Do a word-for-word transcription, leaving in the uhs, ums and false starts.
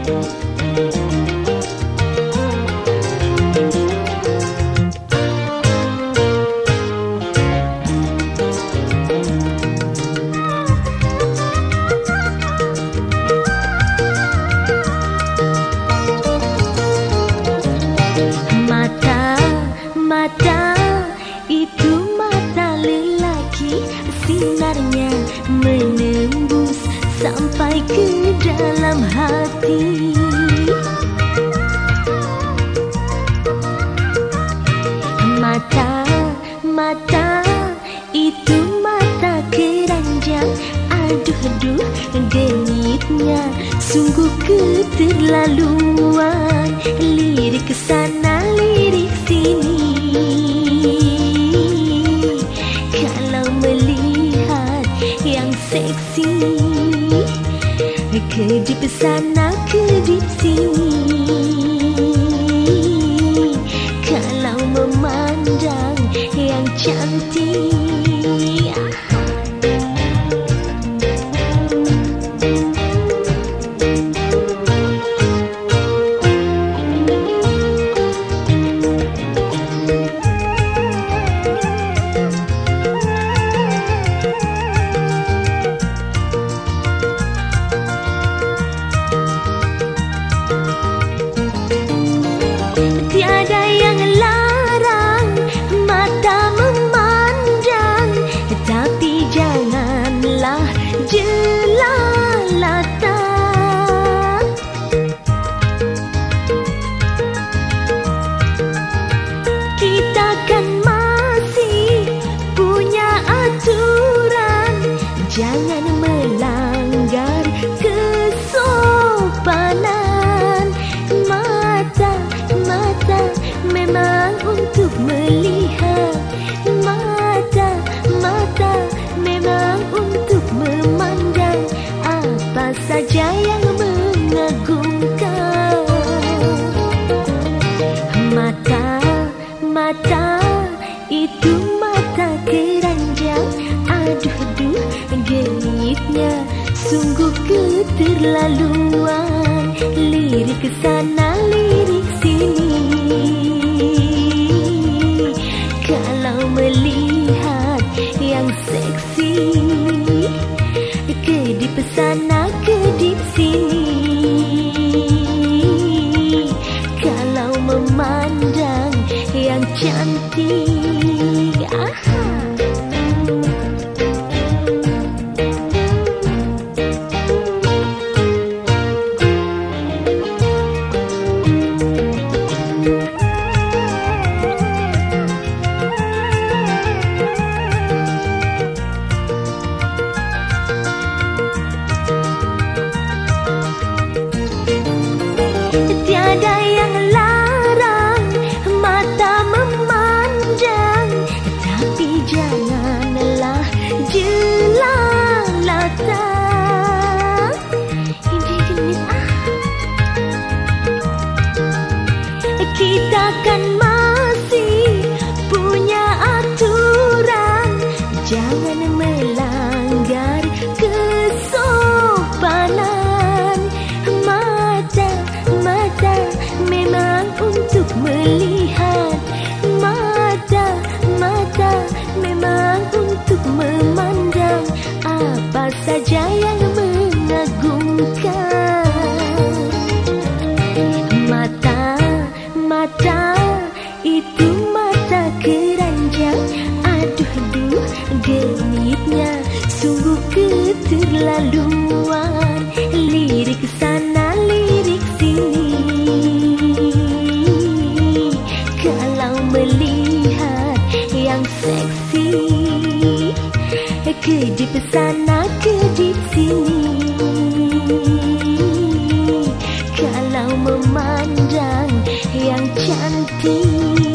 Sinarnya menembus sampai ke dalam hati. Mata, mata itu mata keranjang. Aduh, aduh, genitnya sungguh keterlaluan. Lirik kesana, lirik sini. Seksi, kedip sana, kedip sini. Kalau memandang yang cantik, tiada yang larang mata memandang, tapi janganlah jelalatan. Kita kan masih punya aturan, jangan melanggar kesopanan. Mata memang untuk melihat, mata, mata memang untuk memandang apa saja yang mengagumkan. Mata, mata itu mata keranjang. Aduh, aduh, genitnya sungguh keterlaluan. Lirik kesana, lirik sini. Kalau melihat yang seksi, kedip sana, kedip sini. Kalau memandang yang cantik, aha. Tiada yang larang mata memandang, tapi janganlah jelalatan. Ini genit ah. Kita kan masih punya aturan, jangan melanggar kesopanan. Mata memang untuk melihat, mata, mata memang untuk memandang apa saja yang mengagumkan. Mata, mata itu mata keranjang. Aduh, aduh, genitnya sungguh keterlaluan. Lirik sana, lirik sini. Kalau melihat yang seksi, kedip sana, kedip sini. Kalau memandang yang cantik.